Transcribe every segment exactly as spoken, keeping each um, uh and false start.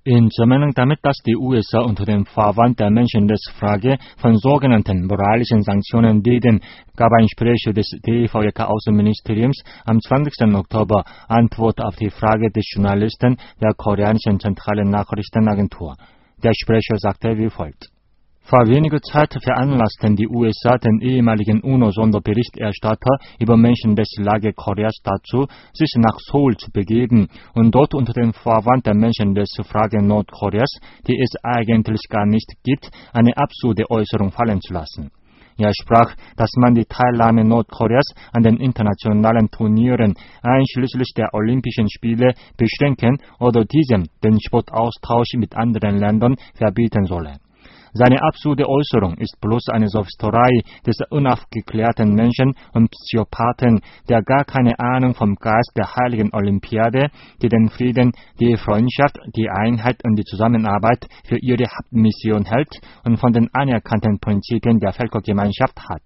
In Zusammenhang damit, dass die U S A unter dem Vorwand der Menschenrechtsfrage von sogenannten moralischen Sanktionen reden, gab ein Sprecher des D V J K-Außenministeriums am zwanzigsten Oktober Antwort auf die Frage des Journalisten der koreanischen zentralen Nachrichtenagentur. Der Sprecher sagte wie folgt: Vor weniger Zeit veranlassten die U S A den ehemaligen UNO-Sonderberichterstatter über Menschenrechtslage Koreas dazu, sich nach Seoul zu begeben und dort unter dem Vorwand der Menschenrechtsfrage Nordkoreas, die es eigentlich gar nicht gibt, eine absurde Äußerung fallen zu lassen. Er sprach, dass man die Teilnahme Nordkoreas an den internationalen Turnieren, einschließlich der Olympischen Spiele, beschränken oder diesem den Sportaustausch mit anderen Ländern verbieten solle. Seine absurde Äußerung ist bloß eine Sophisterei des unaufgeklärten Menschen und Psychopathen, der gar keine Ahnung vom Geist der heiligen Olympiade, die den Frieden, die Freundschaft, die Einheit und die Zusammenarbeit für ihre Hauptmission hält und von den anerkannten Prinzipien der Völkergemeinschaft hat.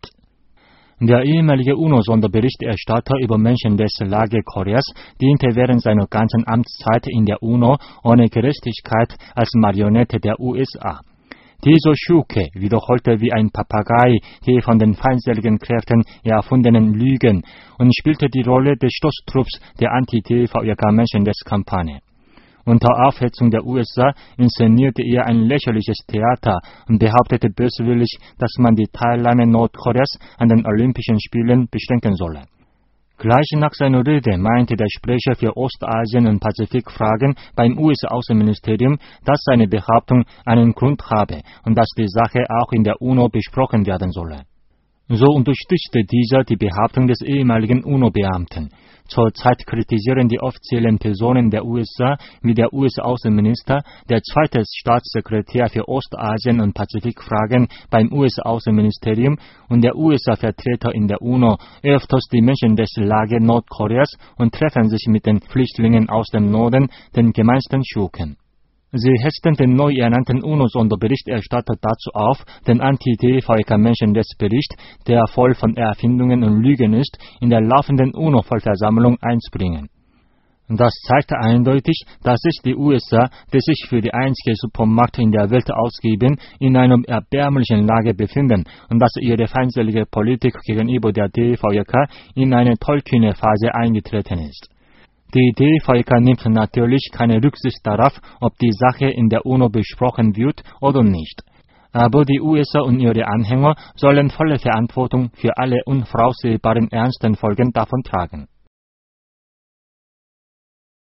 Der ehemalige UNO-Sonderberichterstatter über Menschenrechtslage Koreas diente während seiner ganzen Amtszeit in der UNO ohne Gerechtigkeit als Marionette der U S A. Dieser Schuke wiederholte wie ein Papagei die von den feindseligen Kräften erfundenen Lügen und spielte die Rolle des Stoßtrupps der Anti-T V J K-Menschenrechtskampagne. Unter Aufhetzung der U S A inszenierte er ein lächerliches Theater und behauptete böswillig, dass man die Teilnahme Nordkoreas an den Olympischen Spielen beschränken solle. Gleich nach seiner Rede meinte der Sprecher für Ostasien- und Pazifikfragen beim U S-Außenministerium, dass seine Behauptung einen Grund habe und dass die Sache auch in der UNO besprochen werden solle. So unterstützte dieser die Behauptung des ehemaligen UNO-Beamten. Zurzeit kritisieren die offiziellen Personen der U S A wie der U S-Außenminister, der zweite Staatssekretär für Ostasien- und Pazifikfragen beim U S-Außenministerium und der U S A-Vertreter in der UNO öfters die Menschenrechtslage Nordkoreas und treffen sich mit den Flüchtlingen aus dem Norden, den gemeinsten Schurken. Sie hetzten den neu ernannten UNO-Sonderberichterstatter dazu auf, den Anti-T V J K-Menschenrechtsbericht, der voll von Erfindungen und Lügen ist, in der laufenden UNO-Vollversammlung einzubringen. Das zeigt eindeutig, dass sich die U S A, die sich für die einzige Supermacht in der Welt ausgeben, in einer erbärmlichen Lage befinden und dass ihre feindselige Politik gegenüber der T V J K in eine tollkühne Phase eingetreten ist. Die T V J K nimmt natürlich keine Rücksicht darauf, ob die Sache in der UNO besprochen wird oder nicht. Aber die U S A und ihre Anhänger sollen volle Verantwortung für alle unvoraussehbaren ernsten Folgen davon tragen.